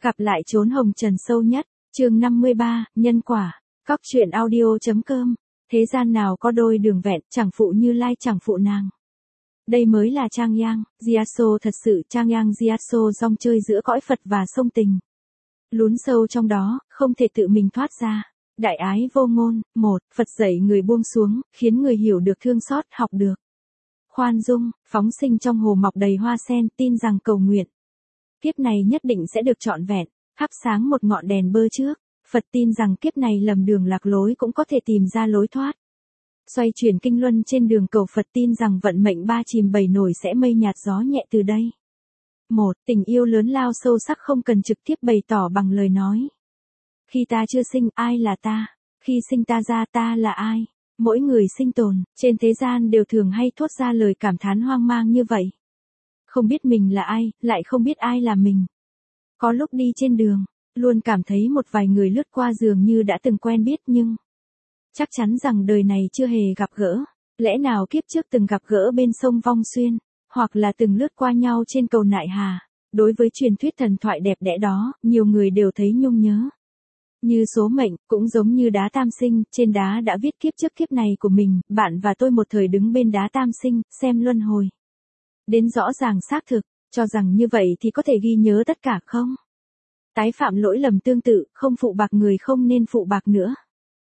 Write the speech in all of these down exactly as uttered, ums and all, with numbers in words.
Gặp lại chốn hồng trần sâu nhất, chương năm mươi ba, nhân quả, Cóc truyện audio.com, thế gian nào có đôi đường vẹn, chẳng phụ Như Lai chẳng phụ nàng. Đây mới là Trang Yang, Gyatso thật sự Trang Yang Gyatso rong chơi giữa cõi Phật và sông tình. Lún sâu trong đó, không thể tự mình thoát ra. Đại ái vô ngôn, một, Phật dạy người buông xuống, khiến người hiểu được thương xót, học được khoan dung, phóng sinh trong hồ mọc đầy hoa sen, tin rằng cầu nguyện kiếp này nhất định sẽ được trọn vẹn, thắp sáng một ngọn đèn bơ trước. Phật tin rằng kiếp này lầm đường lạc lối cũng có thể tìm ra lối thoát. Xoay chuyển kinh luân trên đường cầu Phật tin rằng vận mệnh ba chìm bảy nổi sẽ mây nhạt gió nhẹ từ đây. Một, tình yêu lớn lao sâu sắc không cần trực tiếp bày tỏ bằng lời nói. Khi ta chưa sinh, ai là ta? Khi sinh ta ra, ta là ai? Mỗi người sinh tồn, trên thế gian đều thường hay thốt ra lời cảm thán hoang mang như vậy. Không biết mình là ai, lại không biết ai là mình. Có lúc đi trên đường, luôn cảm thấy một vài người lướt qua dường như đã từng quen biết nhưng chắc chắn rằng đời này chưa hề gặp gỡ. Lẽ nào kiếp trước từng gặp gỡ bên sông Vong Xuyên, hoặc là từng lướt qua nhau trên cầu Nại Hà. Đối với truyền thuyết thần thoại đẹp đẽ đó, nhiều người đều thấy nhung nhớ. Như số mệnh, cũng giống như đá tam sinh, trên đá đã viết kiếp trước kiếp này của mình, bạn và tôi một thời đứng bên đá tam sinh, xem luân hồi. Đến rõ ràng xác thực, cho rằng như vậy thì có thể ghi nhớ tất cả không? Tái phạm lỗi lầm tương tự, không phụ bạc người không nên phụ bạc nữa.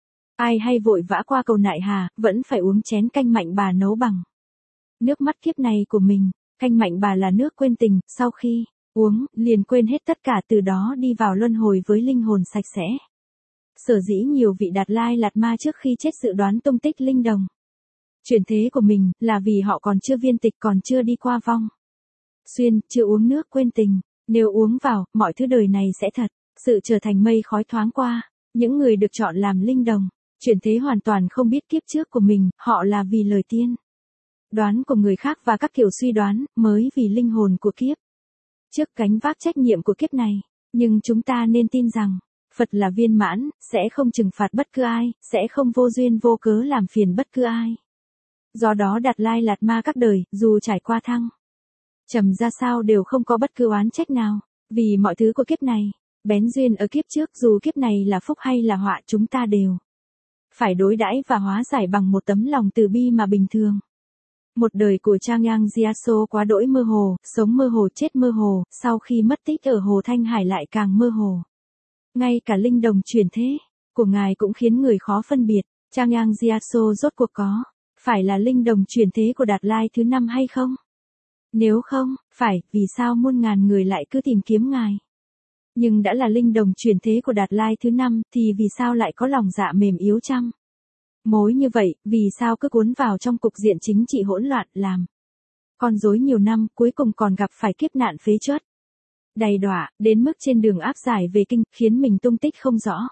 Ai hay vội vã qua cầu Nại Hà, vẫn phải uống chén canh mạnh bà nấu bằng nước mắt kiếp này của mình. Canh mạnh bà là nước quên tình, sau khi uống, liền quên hết tất cả, từ đó đi vào luân hồi với linh hồn sạch sẽ. Sở dĩ nhiều vị Đạt Lai Lạt Ma trước khi chết dự đoán tung tích linh đồng chuyển thế của mình, là vì họ còn chưa viên tịch, còn chưa đi qua Vong Xuyên, chưa uống nước quên tình. Nếu uống vào, mọi thứ đời này sẽ thật sự trở thành mây khói thoáng qua. Những người được chọn làm linh đồng chuyển thế hoàn toàn không biết kiếp trước của mình, họ là vì lời tiên đoán của người khác và các kiểu suy đoán, mới vì linh hồn của kiếp trước gánh vác trách nhiệm của kiếp này. Nhưng chúng ta nên tin rằng, Phật là viên mãn, sẽ không trừng phạt bất cứ ai, sẽ không vô duyên vô cớ làm phiền bất cứ ai. Do đó Đạt Lai Lạt Ma các đời, dù trải qua thăng trầm ra sao đều không có bất cứ oán trách nào, vì mọi thứ của kiếp này, bén duyên ở kiếp trước, dù kiếp này là phúc hay là họa, chúng ta đều phải đối đãi và hóa giải bằng một tấm lòng từ bi mà bình thường. Một đời của Trang Yang Gyatso quá đỗi mơ hồ, sống mơ hồ chết mơ hồ, sau khi mất tích ở Hồ Thanh Hải lại càng mơ hồ. Ngay cả linh đồng chuyển thế của ngài cũng khiến người khó phân biệt, Trang Yang Gyatso rốt cuộc có phải là linh đồng chuyển thế của Đạt Lai thứ năm hay không? Nếu không, phải, vì sao muôn ngàn người lại cứ tìm kiếm ngài? Nhưng đã là linh đồng chuyển thế của Đạt Lai thứ năm, thì vì sao lại có lòng dạ mềm yếu chăng? Mối như vậy, vì sao cứ cuốn vào trong cục diện chính trị hỗn loạn, làm con rối nhiều năm, cuối cùng còn gặp phải kiếp nạn phế truất đầy đọa, đến mức trên đường áp giải về kinh, khiến mình tung tích không rõ.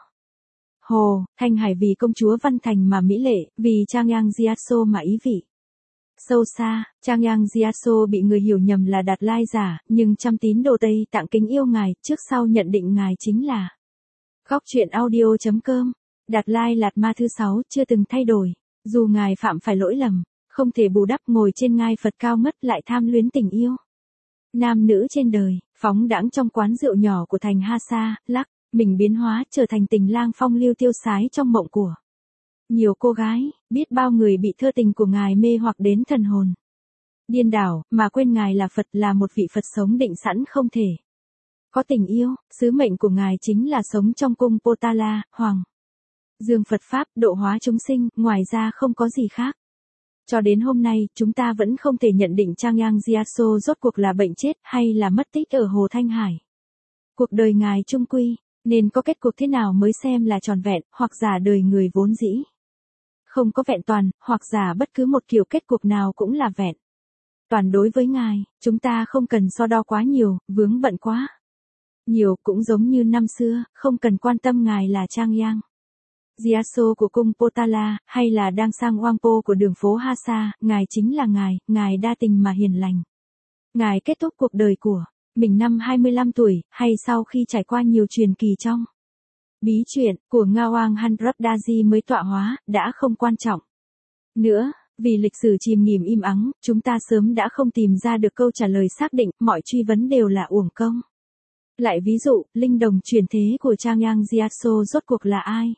Hồ Thanh Hải vì công chúa Văn Thành mà mỹ lệ, vì Trang Yang Gyatso mà ý vị sâu xa. Trang Yang Gyatso bị người hiểu nhầm là Đạt Lai giả, nhưng trăm tín đồ Tây Tạng kính yêu ngài, trước sau nhận định ngài chính là Cóc truyện audio.com. Đạt Lai Lạt Ma thứ sáu chưa từng thay đổi, dù ngài phạm phải lỗi lầm, không thể bù đắp, ngồi trên ngai Phật cao ngất lại tham luyến tình yêu nam nữ trên đời, phóng đãng trong quán rượu nhỏ của thành Hasa, lắc mình biến hóa trở thành tình lang phong lưu tiêu sái trong mộng của nhiều cô gái. Biết bao người bị thơ tình của ngài mê hoặc đến thần hồn điên đảo, mà quên ngài là Phật, là một vị Phật sống định sẵn không thể có tình yêu. Sứ mệnh của ngài chính là sống trong cung Potala, Hoàng dương Phật Pháp, độ hóa chúng sinh, ngoài ra không có gì khác. Cho đến hôm nay, chúng ta vẫn không thể nhận định Trang Yang Gyatso rốt cuộc là bệnh chết hay là mất tích ở Hồ Thanh Hải. Cuộc đời ngài chung quy nên có kết cục thế nào mới xem là tròn vẹn, hoặc giả đời người vốn dĩ không có vẹn toàn, hoặc giả bất cứ một kiểu kết cục nào cũng là vẹn toàn đối với ngài. Chúng ta không cần so đo quá nhiều, vướng bận quá nhiều, cũng giống như năm xưa, không cần quan tâm ngài là Trang Yang Gyatso của cung Potala, hay là đang sang Wangpo của đường phố Hasa, ngài chính là ngài, ngài đa tình mà hiền lành. Ngài kết thúc cuộc đời của mình năm hai mươi lăm tuổi, hay sau khi trải qua nhiều truyền kỳ trong bí truyện của Ngawang Handradaji mới tọa hóa, đã không quan trọng nữa, vì lịch sử chìm nghỉm im ắng, chúng ta sớm đã không tìm ra được câu trả lời xác định, mọi truy vấn đều là uổng công. Lại ví dụ, linh đồng chuyển thế của Trang Yang Gyatso rốt cuộc là ai?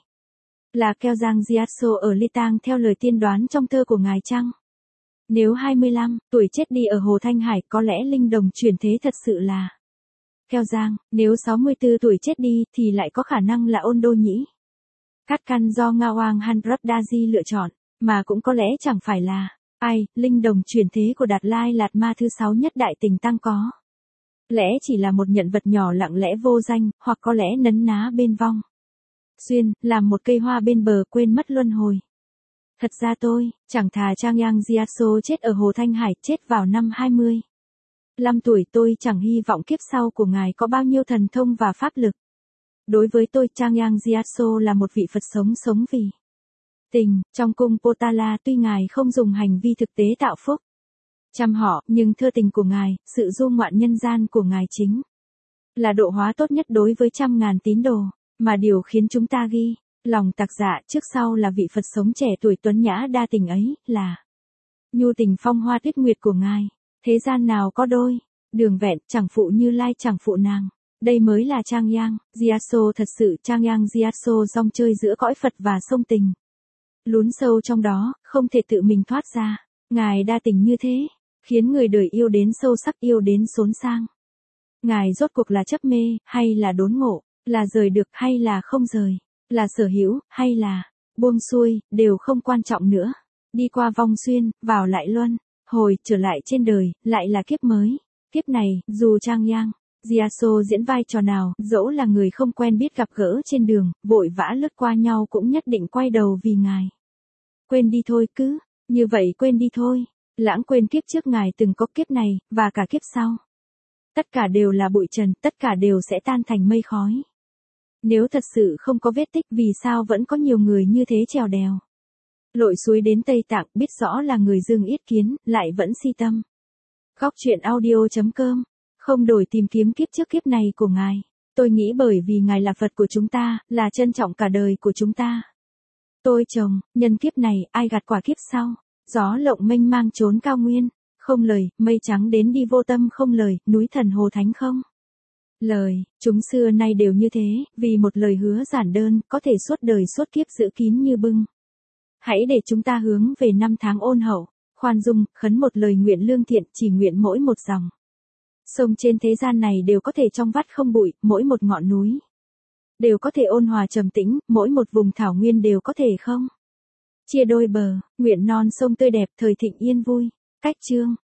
Là Keojang Gyatso ở Ly Tang theo lời tiên đoán trong thơ của ngài chăng? Nếu hai mươi lăm tuổi chết đi ở Hồ Thanh Hải, có lẽ linh đồng chuyển thế thật sự là Keojang, nếu sáu mươi tư tuổi chết đi thì lại có khả năng là Ôn Đô nhỉ? Cát căn do Ngawang Hanrabdaji lựa chọn, mà cũng có lẽ chẳng phải là ai, linh đồng chuyển thế của Đạt Lai Lạt Ma thứ sáu nhất Đại Tình Tăng có lẽ chỉ là một nhận vật nhỏ lặng lẽ vô danh, hoặc có lẽ nấn ná bên vong xuyên, làm một cây hoa bên bờ quên mất luân hồi. Thật ra tôi, chẳng thà Trang Yang Gyatso chết ở Hồ Thanh Hải, chết vào năm hai mươi lăm tuổi, tôi chẳng hy vọng kiếp sau của ngài có bao nhiêu thần thông và pháp lực. Đối với tôi, Trang Yang Gyatso là một vị Phật sống sống vì tình, trong cung Potala. Tuy ngài không dùng hành vi thực tế tạo phúc chăm họ, nhưng thơ tình của ngài, sự du ngoạn nhân gian của ngài chính là độ hóa tốt nhất đối với trăm ngàn tín đồ, mà điều khiến chúng ta ghi lòng tạc dạ trước sau là vị Phật sống trẻ tuổi tuấn nhã đa tình ấy, là nhu tình phong hoa tuyết nguyệt của ngài. Thế gian nào có đôi đường vẹn, chẳng phụ Như Lai chẳng phụ nàng. Đây mới là Trang Yang Gyatso thật sự. Trang Yang Gyatso rong chơi giữa cõi Phật và sông tình, lún sâu trong đó, không thể tự mình thoát ra. Ngài đa tình như thế, khiến người đời yêu đến sâu sắc, yêu đến xốn sang. Ngài rốt cuộc là chấp mê, hay là đốn ngộ, là rời được hay là không rời, là sở hữu, hay là buông xuôi, đều không quan trọng nữa. Đi qua vong xuyên, vào lại luân hồi, trở lại trên đời, lại là kiếp mới. Kiếp này, dù Trang Yang Gyatso diễn vai trò nào, dẫu là người không quen biết gặp gỡ trên đường, vội vã lướt qua nhau, cũng nhất định quay đầu vì ngài. Quên đi thôi, cứ như vậy quên đi thôi. Lãng quên kiếp trước ngài từng có, kiếp này, và cả kiếp sau. Tất cả đều là bụi trần, tất cả đều sẽ tan thành mây khói. Nếu thật sự không có vết tích, vì sao vẫn có nhiều người như thế trèo đèo lội suối đến Tây Tạng, biết rõ là người Dương Yết Kiến, lại vẫn si tâm. Góc truyện audio chấm com, không đổi tìm kiếm kiếp trước kiếp này của ngài. Tôi nghĩ bởi vì ngài là Phật của chúng ta, là trân trọng cả đời của chúng ta. Tôi chồng, nhân kiếp này, ai gặt quả kiếp sau. Gió lộng mênh mang trốn cao nguyên, không lời, mây trắng đến đi vô tâm không lời, núi thần hồ thánh không lời. Chúng xưa nay đều như thế, vì một lời hứa giản đơn, có thể suốt đời suốt kiếp giữ kín như bưng. Hãy để chúng ta hướng về năm tháng ôn hậu, khoan dung, khấn một lời nguyện lương thiện, chỉ nguyện mỗi một dòng sông trên thế gian này đều có thể trong vắt không bụi, mỗi một ngọn núi đều có thể ôn hòa trầm tĩnh, mỗi một vùng thảo nguyên đều có thể không chia đôi bờ, nguyện non sông tươi đẹp, thời thịnh yên vui. Cách chương